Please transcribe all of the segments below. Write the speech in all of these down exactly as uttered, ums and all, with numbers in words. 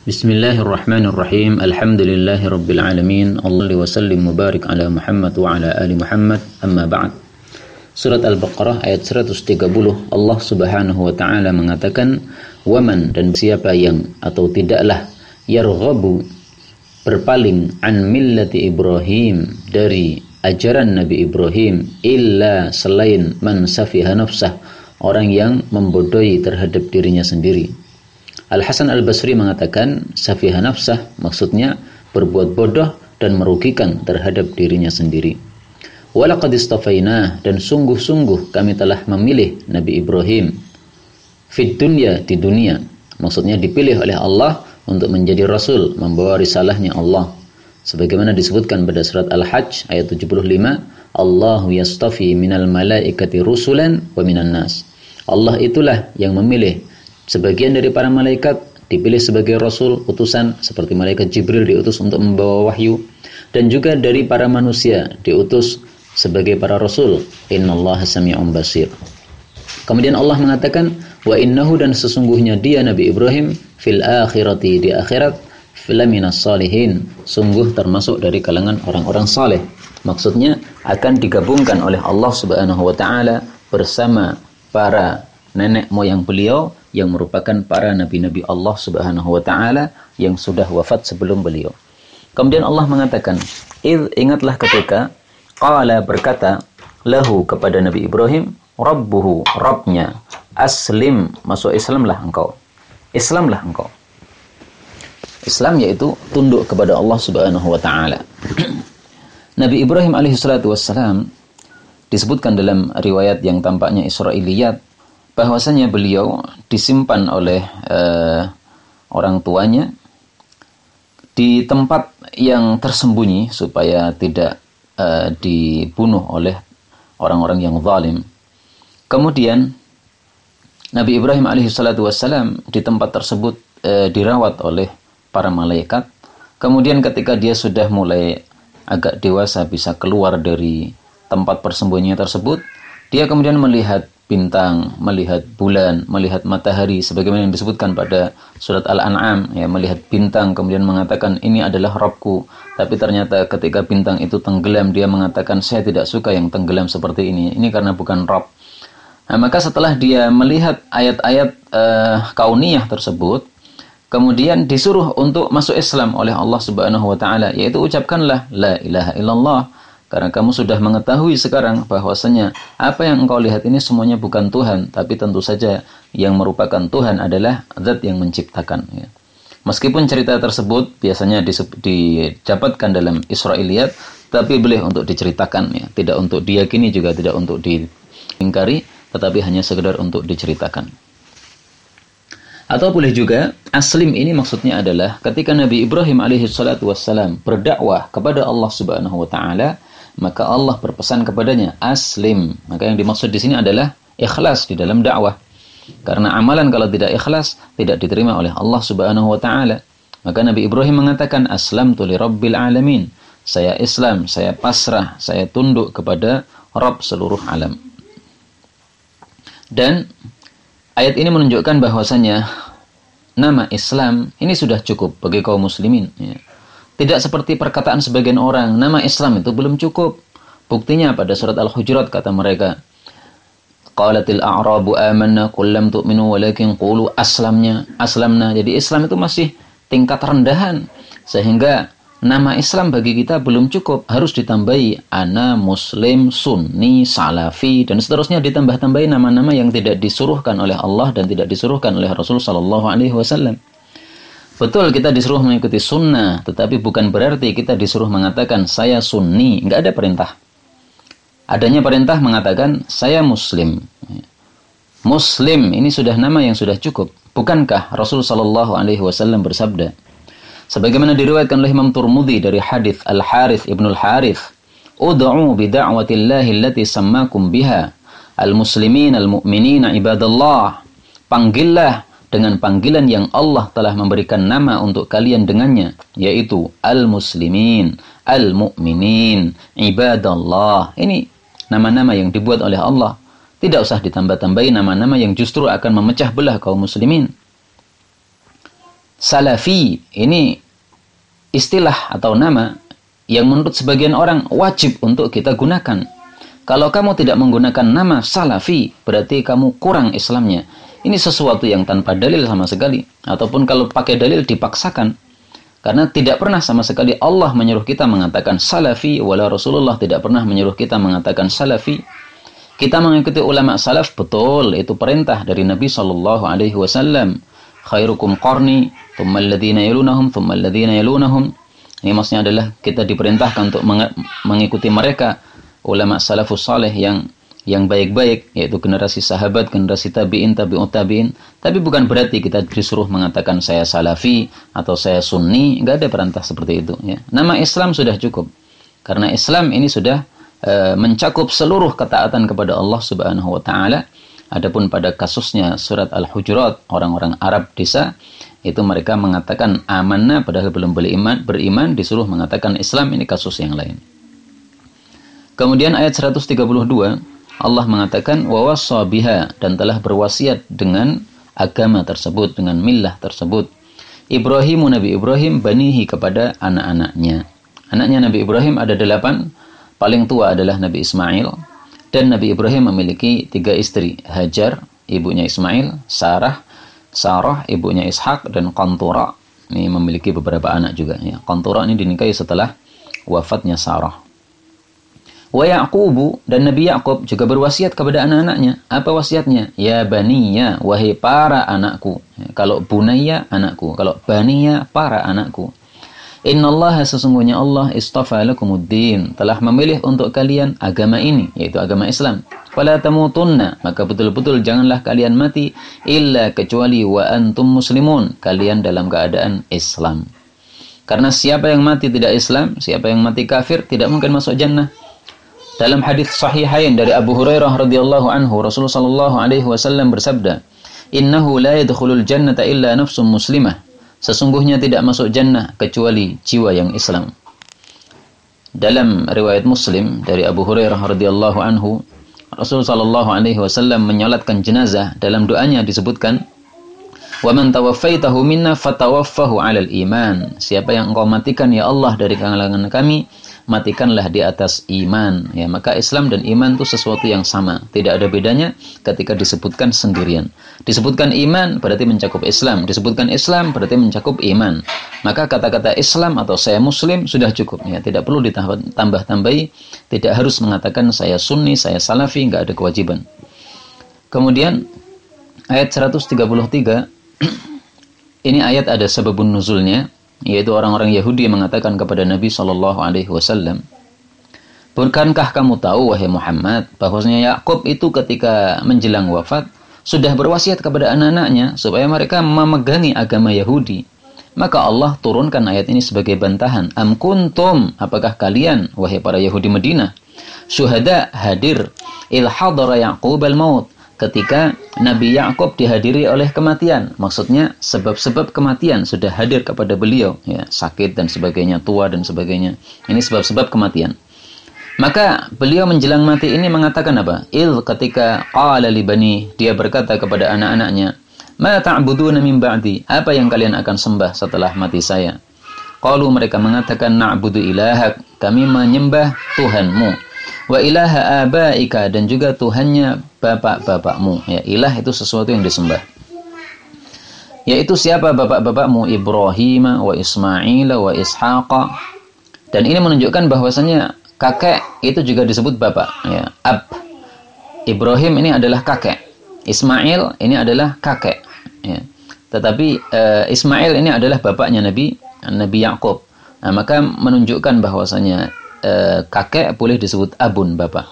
Bismillahirrahmanirrahim. Alhamdulillahi rabbil alamin. Allahu wa sallim mubarak ala Muhammad wa ala ali Muhammad. Amma ba'd. Surat Al-Baqarah ayat seratus tiga puluh, Allah Subhanahu wa taala mengatakan, "Waman," dan siapa yang atau tidaklah yarghabu berpaling an millati Ibrahim, dari ajaran Nabi Ibrahim, illa selain man safiha nafsah, orang yang membodohi terhadap dirinya sendiri. Al-Hasan Al-Basri mengatakan safiha nafsah maksudnya berbuat bodoh dan merugikan terhadap dirinya sendiri. Walaqad istafainah, dan sungguh-sungguh kami telah memilih Nabi Ibrahim fid dunya, di dunia. Maksudnya dipilih oleh Allah untuk menjadi rasul, membawa risalahnya Allah. Sebagaimana disebutkan pada surat Al-Hajj ayat tujuh puluh lima, Allahu yastafi minal malaikati rusulan wa minan nas. Allah itulah yang memilih sebagian dari para malaikat, dipilih sebagai rasul, utusan, seperti malaikat Jibril diutus untuk membawa wahyu, dan juga dari para manusia diutus sebagai para rasul. Innallaha sami'un basir. Kemudian Allah mengatakan, wa innahu, dan sesungguhnya dia Nabi Ibrahim fil akhirati, di akhirat, filaminas salihin, sungguh termasuk dari kalangan orang-orang saleh. Maksudnya akan digabungkan oleh Allah Subhanahu wa taala bersama para nenek moyang beliau yang merupakan para nabi-nabi Allah Subhanahu wa taala yang sudah wafat sebelum beliau. Kemudian Allah mengatakan, "Idz," ingatlah ketika, qala, berkata, lahu, kepada Nabi Ibrahim, rabbuhu, Rabbnya, aslim, masuk Islamlah engkau. Islamlah engkau. Islam yaitu tunduk kepada Allah Subhanahu wa taala. Nabi Ibrahim alaihi salatu wassalam disebutkan dalam riwayat yang tampaknya Israiliyat bahwasanya beliau disimpan oleh uh, orang tuanya di tempat yang tersembunyi supaya tidak uh, dibunuh oleh orang-orang yang zalim. Kemudian Nabi Ibrahim alaihi salatu wassalam di tempat tersebut uh, dirawat oleh para malaikat. Kemudian ketika dia sudah mulai agak dewasa, bisa keluar dari tempat persembunyian tersebut, dia kemudian melihat bintang, melihat bulan, melihat matahari, sebagaimana yang disebutkan pada surat Al-An'am, ya, melihat bintang kemudian mengatakan ini adalah Rabbku. Tapi ternyata ketika bintang itu tenggelam, dia mengatakan saya tidak suka yang tenggelam seperti ini. Ini karena bukan Rabb. Nah, maka setelah dia melihat ayat-ayat uh, kauniyah tersebut, kemudian disuruh untuk masuk Islam oleh Allah Subhanahu wa taala, yaitu ucapkanlah la ilaha illallah. Karena kamu sudah mengetahui sekarang bahwasanya apa yang engkau lihat ini semuanya bukan Tuhan, tapi tentu saja yang merupakan Tuhan adalah Zat yang menciptakan. Ya. Meskipun cerita tersebut biasanya didapatkan dalam Israiliyat, tapi boleh untuk diceritakan, ya. Tidak untuk diyakini, juga tidak untuk diingkari, tetapi hanya sekedar untuk diceritakan. Atau boleh juga, aslim ini maksudnya adalah ketika Nabi Ibrahim alaihi salatu wassalam berdakwah kepada Allah Subhanahu wa taala, maka Allah berpesan kepadanya, aslim. Maka yang dimaksud di sini adalah ikhlas di dalam dakwah. Karena amalan kalau tidak ikhlas, tidak diterima oleh Allah Subhanahu wa taala. Maka Nabi Ibrahim mengatakan, aslamtu li rabbil alamin. Saya Islam, saya pasrah, saya tunduk kepada Rabb seluruh alam. Dan ayat ini menunjukkan bahwasanya nama Islam ini sudah cukup bagi kaum muslimin, ya. Tidak seperti perkataan sebagian orang, nama Islam itu belum cukup. Buktinya pada surat Al-Hujurat kata mereka, qalatil a'rabu amanna qul lam tu'minu walakin qulu aslamna, aslamna. Jadi Islam itu masih tingkat rendahan, sehingga nama Islam bagi kita belum cukup, harus ditambahi ana muslim, sunni, salafi, dan seterusnya, ditambah-tambahi nama-nama yang tidak disuruhkan oleh Allah dan tidak disuruhkan oleh Rasul sallallahu alaihi wasallam. Betul, kita disuruh mengikuti sunnah, tetapi bukan berarti kita disuruh mengatakan saya sunni. Enggak ada perintah. Adanya perintah mengatakan saya muslim. Muslim ini sudah nama yang sudah cukup. Bukankah Rasul sallallahu alaihi wasallam bersabda, sebagaimana diriwayatkan oleh Imam Turmudi dari hadis Al-Harith ibn Al-Harith, ud'u bi da'watillahi allati sammakum biha al-muslimin al-mu'minina ibadallah. Panggillah dengan panggilan yang Allah telah memberikan nama untuk kalian dengannya, yaitu al-muslimin, al-mu'minin, ibadallah. Ini nama-nama yang dibuat oleh Allah. Tidak usah ditambah-tambahi nama-nama yang justru akan memecah belah kaum muslimin. Salafi ini istilah atau nama yang menurut sebagian orang wajib untuk kita gunakan. Kalau kamu tidak menggunakan nama salafi, berarti kamu kurang Islamnya. Ini sesuatu yang tanpa dalil sama sekali. Ataupun kalau pakai dalil dipaksakan. Karena tidak pernah sama sekali Allah menyuruh kita mengatakan salafi, wala Rasulullah tidak pernah menyuruh kita mengatakan salafi. Kita mengikuti ulama salaf, betul, itu perintah dari Nabi shallallahu alaihi wasallam. Khairukum qarni, thumma alladhina yalunahum, thumma alladhina yalunahum. Ini maksudnya adalah kita diperintahkan untuk mengikuti mereka, ulama salafus saleh yang yang baik-baik, yaitu generasi sahabat, generasi tabi'in, tabi'ut tabi'in. Tapi bukan berarti kita disuruh mengatakan saya salafi atau saya sunni, enggak ada perintah seperti itu. Ya. Nama Islam sudah cukup, karena Islam ini sudah e, mencakup seluruh ketaatan kepada Allah Subhanahu wa Ta'ala. Adapun pada kasusnya surat Al-Hujurat, orang-orang Arab desa itu mereka mengatakan amanah padahal belum beriman, beriman disuruh mengatakan Islam, ini kasus yang lain. Kemudian ayat seratus tiga puluh dua Allah mengatakan wa wassa biha, dan telah berwasiat dengan agama tersebut, dengan millah tersebut. Ibrahimu Nabi Ibrahim banihi, kepada anak-anaknya. Anaknya Nabi Ibrahim ada delapan, paling tua adalah Nabi Ismail. Dan Nabi Ibrahim memiliki tiga istri, Hajar, ibunya Ismail, Sarah, Sarah, ibunya Ishak, dan Qantura. Ini memiliki beberapa anak juga. Ya. Qantura ini dinikahi setelah wafatnya Sarah. Wa Yaqubu, dan Nabi Yaqub juga berwasiat kepada anak-anaknya. Apa wasiatnya? Ya baniya, wahai para anakku. Ya, kalau bunayya, anakku. Kalau baniya, para anakku. Innallaha, sesungguhnya Allah, istafa lakumuddin, telah memilih untuk kalian agama ini, yaitu agama Islam. Fala tamutunna, maka betul-betul janganlah kalian mati illa kecuali wa antum muslimun, kalian dalam keadaan Islam. Karena siapa yang mati tidak Islam, siapa yang mati kafir tidak mungkin masuk jannah. Dalam hadis sahihain dari Abu Hurairah radhiyallahu anhu, Rasulullah sallallahu alaihi wasallam bersabda, "Innahu la yadkhulul jannata illa nafsun muslimah." Sesungguhnya tidak masuk jannah kecuali jiwa yang Islam. Dalam riwayat Muslim dari Abu Hurairah radhiyallahu anhu, Rasulullah sallallahu alaihi wasallam menyolatkan jenazah. Dalam doanya disebutkan, "Wa man tawaffaitahu minna fatawaffahu 'alal iman." Siapa yang engkau matikan ya Allah dari kalangan kami, matikanlah di atas iman. Ya, maka Islam dan iman itu sesuatu yang sama, tidak ada bedanya ketika disebutkan sendirian. Disebutkan iman berarti mencakup Islam, disebutkan Islam berarti mencakup iman. Maka kata-kata Islam atau saya Muslim sudah cukup, ya, tidak perlu ditambah-tambahi, tidak harus mengatakan saya Sunni, saya Salafi, enggak ada kewajiban. Kemudian ayat seratus tiga puluh tiga ini ayat ada sebabun nuzulnya, yaitu orang-orang Yahudi mengatakan kepada Nabi shallallahu alaihi wasallam, bukankah kamu tahu wahai Muhammad bahwasanya Yakub itu ketika menjelang wafat sudah berwasiat kepada anak-anaknya supaya mereka memegangi agama Yahudi. Maka Allah turunkan ayat ini sebagai bantahan. Am kuntum, apakah kalian wahai para Yahudi Madinah, syuhada, hadir, il hadara Yaqub al-maut, ketika Nabi Yakub dihadiri oleh kematian. Maksudnya sebab-sebab kematian sudah hadir kepada beliau, ya, sakit dan sebagainya, tua dan sebagainya. Ini sebab-sebab kematian. Maka beliau menjelang mati ini mengatakan apa? Il, ketika qala li bani, dia berkata kepada anak-anaknya, ma ta'buduna min ba'di, apa yang kalian akan sembah setelah mati saya? Qalu, mereka mengatakan, na'budu ilahak, kami menyembah Tuhanmu, wa ilaha abaika, dan juga Tuhannya bapak-bapakmu. Ya, ilah itu sesuatu yang disembah. Yaitu siapa bapak-bapakmu? Ibrahim wa Ismail wa Ishaqa. Dan ini menunjukkan bahwasanya kakek itu juga disebut bapak, ya, ab. Ibrahim ini adalah kakek, Ismail ini adalah kakek, ya. Tetapi uh, Ismail ini adalah bapaknya Nabi Nabi Yakub. Nah, maka menunjukkan bahwasanya uh, kakek boleh disebut abun, bapak.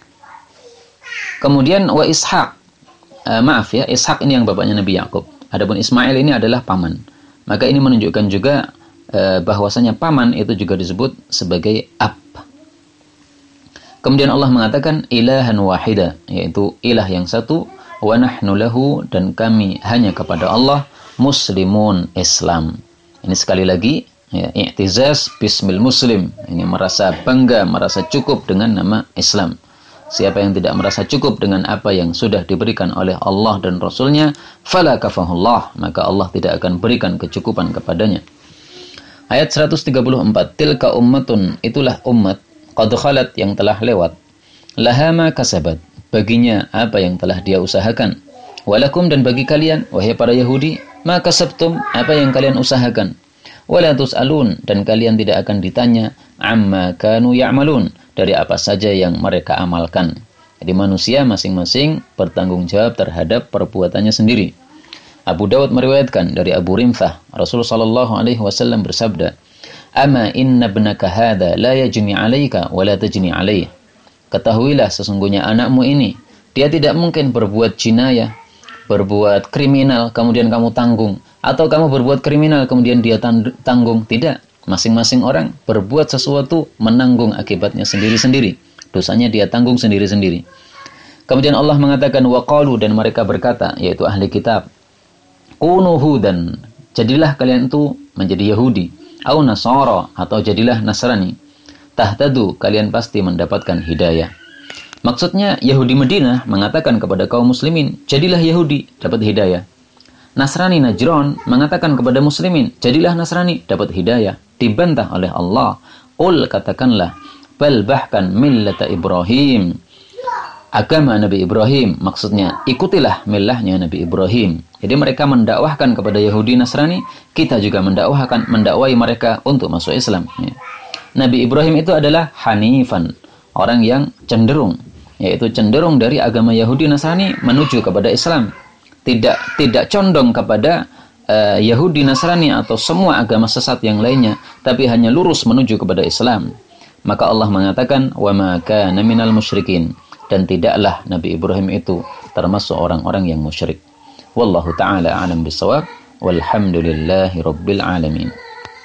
Kemudian wa Ishaq, uh, maaf ya, Ishaq ini yang bapaknya Nabi Yakub. Adapun Ismail ini adalah paman. Maka ini menunjukkan juga uh, bahwasanya paman itu juga disebut sebagai ab. Kemudian Allah mengatakan ilahan wahida, yaitu ilah yang satu, wa nahnu lahu, dan kami hanya kepada Allah muslimun, Islam. Ini sekali lagi, ya, i'tizaz bismil muslim. Ini merasa bangga, merasa cukup dengan nama Islam. siapa yang tidak merasa cukup dengan apa yang sudah diberikan oleh Allah dan Rasulnya, fala kafahullah, maka Allah tidak akan berikan kecukupan kepadanya. Ayat seratus tiga puluh empat, tilka ummatun, itulah umat, qad khalat, yang telah lewat, laha ma kasabat, baginya apa yang telah dia usahakan, walakum, dan bagi kalian, wahai para Yahudi, ma kasabtum, apa yang kalian usahakan, wala tus'alun, dan kalian tidak akan ditanya, amma kanu ya'malun, dari apa saja yang mereka amalkan. Jadi manusia masing-masing bertanggung jawab terhadap perbuatannya sendiri. Abu Dawud meriwayatkan dari Abu Rimthah, Rasulullah sallallahu alaihi wasallam bersabda, "Ama inna ibnaka hadha la yajni 'alaika wa la tajni 'alaihi." Ketahuilah sesungguhnya anakmu ini, dia tidak mungkin berbuat jinayah, berbuat kriminal kemudian kamu tanggung, atau kamu berbuat kriminal kemudian dia tanggung. Tidak. Masing-masing orang berbuat sesuatu menanggung akibatnya sendiri-sendiri. Dosanya dia tanggung sendiri-sendiri. Kemudian Allah mengatakan waqalu, dan mereka berkata, yaitu ahli kitab, kunu hudan, jadilah kalian itu menjadi Yahudi, au nasara, atau jadilah Nasrani, tahtadu, kalian pasti mendapatkan hidayah. Maksudnya Yahudi Madinah mengatakan kepada kaum muslimin, jadilah Yahudi, dapat hidayah. Nasrani Najran mengatakan kepada muslimin, jadilah Nasrani, dapat hidayah. Dibantah oleh Allah. Qul, katakanlah, bal, bahkan, millata Ibrahim, agama Nabi Ibrahim, maksudnya ikutilah millahnya Nabi Ibrahim. Jadi mereka mendakwahkan kepada Yahudi Nasrani, kita juga mendakwahkan mendakwai mereka untuk masuk Islam. Ya. Nabi Ibrahim itu adalah hanifan, orang yang cenderung, yaitu cenderung dari agama Yahudi Nasrani menuju kepada Islam. Tidak tidak condong kepada uh, Yahudi Nasrani atau semua agama sesat yang lainnya, tapi hanya lurus menuju kepada Islam. Maka Allah mengatakan wa ma kana minal musyrikin, dan tidaklah Nabi Ibrahim itu termasuk orang-orang yang musyrik. Wallahu taala a'lam bissawab, walhamdulillahi rabbil alamin.